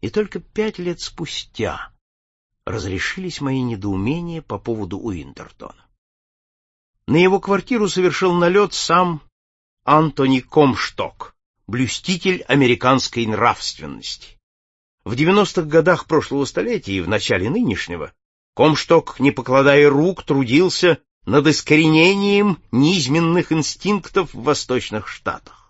И только 5 лет спустя разрешились мои недоумения по поводу Уинтертона. На его квартиру совершил налет сам Антони Комшток, блюститель американской нравственности. В 90-х годах прошлого столетия и в начале нынешнего Комшток, не покладая рук, трудился над искоренением низменных инстинктов в восточных штатах.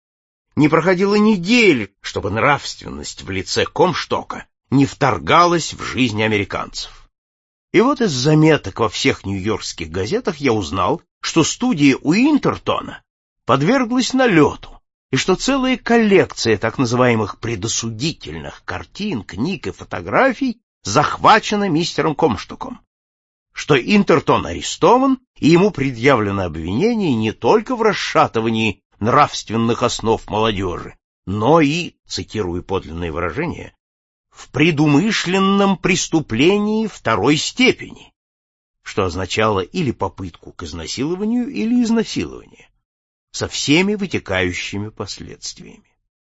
Не проходило недели, чтобы нравственность в лице Комштока не вторгалась в жизнь американцев. И вот из заметок во всех нью-йоркских газетах я узнал, что студия Уинтертона подверглась налету, и что целая коллекция так называемых предосудительных картин, книг и фотографий захвачена мистером Комштоком, что Интертон арестован, и ему предъявлено обвинение не только в расшатывании нравственных основ молодежи, но и, цитирую подлинное выражение, в предумышленном преступлении второй степени, что означало или попытку к изнасилованию, или изнасилование, со всеми вытекающими последствиями.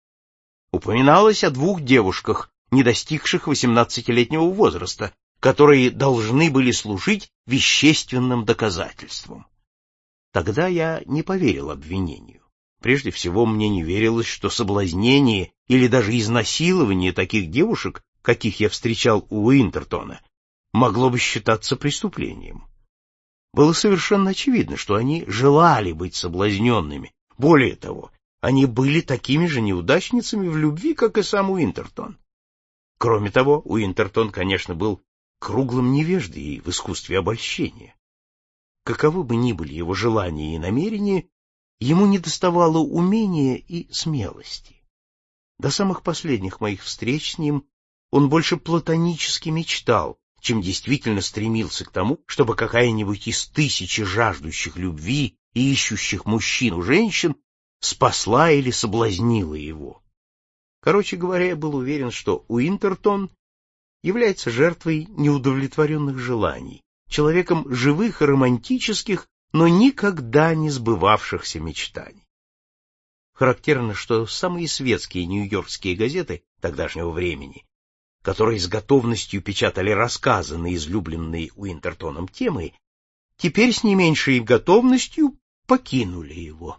Упоминалось о 2 девушках, не достигших 18-летнего возраста, которые должны были служить вещественным доказательством. Тогда я не поверил обвинению. Прежде всего, мне не верилось, что соблазнение или даже изнасилование таких девушек, каких я встречал у Уинтертона, могло бы считаться преступлением. Было совершенно очевидно, что они желали быть соблазненными. Более того, они были такими же неудачницами в любви, как и сам Уинтертон. Кроме того, Уинтертон, конечно, был круглым невеждой в искусстве обольщения. Каковы бы ни были его желания и намерения, ему недоставало умения и смелости. До самых последних моих встреч с ним он больше платонически мечтал, чем действительно стремился к тому, чтобы какая-нибудь из 1000 жаждущих любви и ищущих мужчин и женщин спасла или соблазнила его. Короче говоря, я был уверен, что Уинтертон является жертвой неудовлетворенных желаний, человеком живых и романтических, но никогда не сбывавшихся мечтаний. Характерно, что самые светские нью-йоркские газеты тогдашнего времени, которые с готовностью печатали рассказы на излюбленные Уинтертоном темы, теперь с не меньшей готовностью покинули его.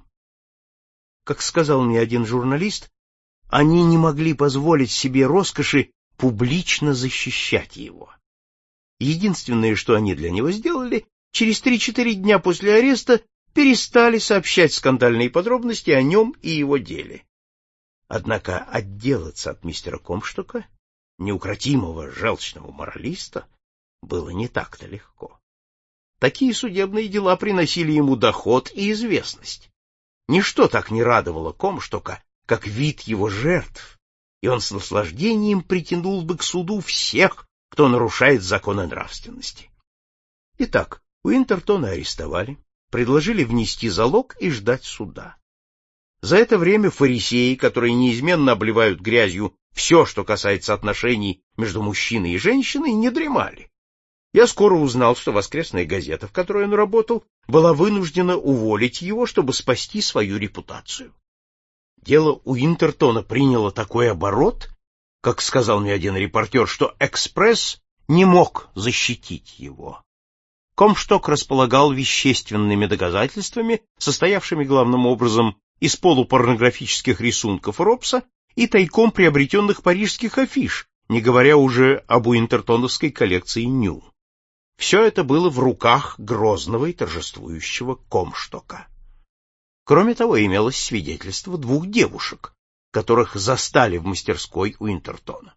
Как сказал мне один журналист, они не могли позволить себе роскоши публично защищать его. Единственное, что они для него сделали, через 3-4 дня после ареста перестали сообщать скандальные подробности о нем и его деле. Однако отделаться от мистера Комштока, неукротимого желчного моралиста, было не так-то легко. Такие судебные дела приносили ему доход и известность. Ничто так не радовало Комштока, как вид его жертв, и он с наслаждением притянул бы к суду всех, кто нарушает законы нравственности. Итак, Уинтертона арестовали, предложили внести залог и ждать суда. За это время фарисеи, которые неизменно обливают грязью все, что касается отношений между мужчиной и женщиной, не дремали. Я скоро узнал, что воскресная газета, в которой он работал, была вынуждена уволить его, чтобы спасти свою репутацию. Дело Уинтертона приняло такой оборот, как сказал мне один репортер, что «Экспресс» не мог защитить его. Комшток располагал вещественными доказательствами, состоявшими главным образом из полупорнографических рисунков Робса и тайком приобретенных парижских афиш, не говоря уже об уинтертоновской коллекции «Ню». Все это было в руках грозного и торжествующего Комштока. Кроме того, имелось свидетельство 2 девушек, которых застали в мастерской Уинтертона.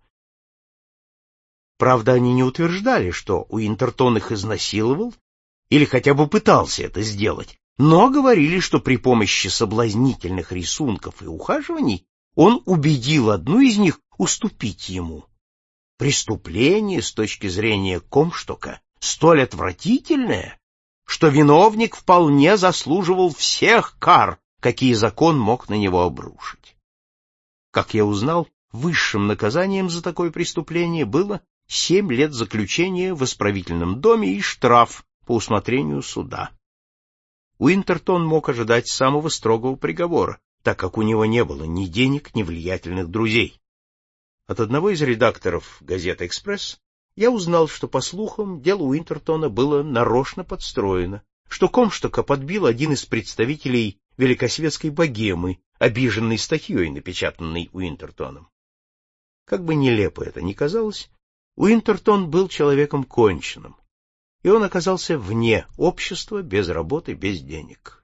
Правда, они не утверждали, что Уинтертон их изнасиловал или хотя бы пытался это сделать, но говорили, что при помощи соблазнительных рисунков и ухаживаний он убедил одну из них уступить ему. Преступление с точки зрения Комштока столь отвратительное, что виновник вполне заслуживал всех кар, какие закон мог на него обрушить. Как я узнал, высшим наказанием за такое преступление было 7 лет заключения в исправительном доме и штраф по усмотрению суда. Уинтертон мог ожидать самого строгого приговора, так как у него не было ни денег, ни влиятельных друзей. От одного из редакторов газеты «Экспресс» я узнал, что, по слухам, дело Уинтертона было нарочно подстроено, что Комштока подбил один из представителей великосветской богемы, обиженный статьей, напечатанной Уинтертоном. Как бы нелепо это ни казалось, Уинтертон был человеком конченным, и он оказался вне общества, без работы, без денег.